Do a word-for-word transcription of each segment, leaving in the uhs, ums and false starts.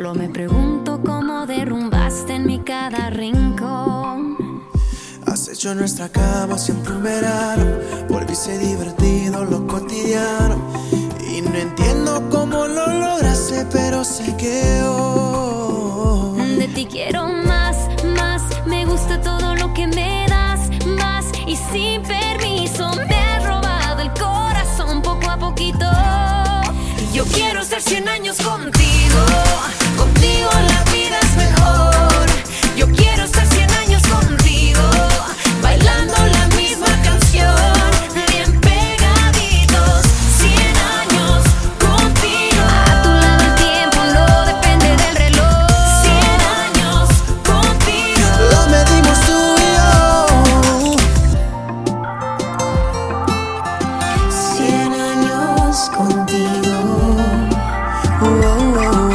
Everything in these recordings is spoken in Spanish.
Solo me pregunto cómo derrumbaste en mi cada rincón. Has hecho nuestra cama siempre un verano. Volviste divertido lo cotidiano. Y no entiendo cómo lo lograste, pero sé que hoy De ti quiero más, más. Me gusta todo lo que me das, más. Y sin permiso me has robado el corazón poco a poquito. Yo quiero estar cien años contigo. Contigo la vida es mejor. Yo quiero estar cien años contigo, bailando la misma canción, bien pegaditos. Cien años contigo. A tu lado el tiempo no depende del reloj. Cien años contigo. lo medimos tú y yo. Cien años contigo. Oh, oh, oh.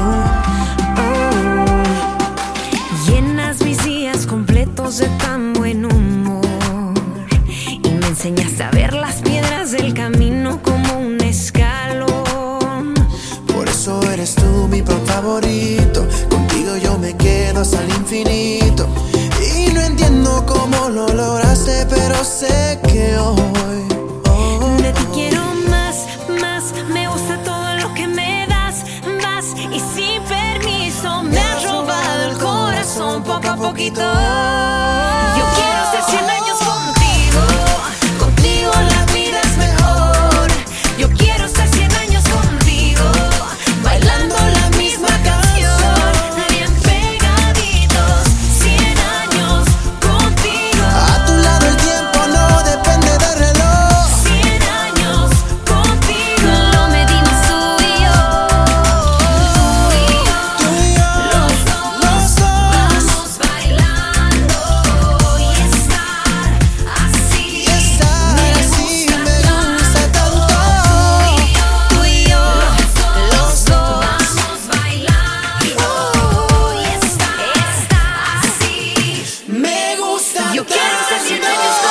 Llenas mis días completos de tan buen humor y me enseñaste a ver las piedras del camino como un escalón. Por eso eres tú mi pan favorito. Contigo yo me quedo hasta el infinito. Y no entiendo cómo lo lograste, pero sé que hoy oh, De ti quiero más, más. Me gusta todo lo que me das, más. Y sin permiso me has robado el corazón poco a poquito. Yo quiero ser cien años contigo. Contigo la vida es mejor. Yo quiero estar cien años contigo, bailando la misma canción, bien pegaditos. Cien años contigo. a tu lado el tiempo no depende del reloj. Cien años contigo. Lo medimos tú y yo. Tú y yo, Los dos, los dos. vamos bailando y estar así. Y estar así me gusta tanto. Tú y yo, los dos, vamos bailando y estar así. Me gusta Yo quiero estar cien años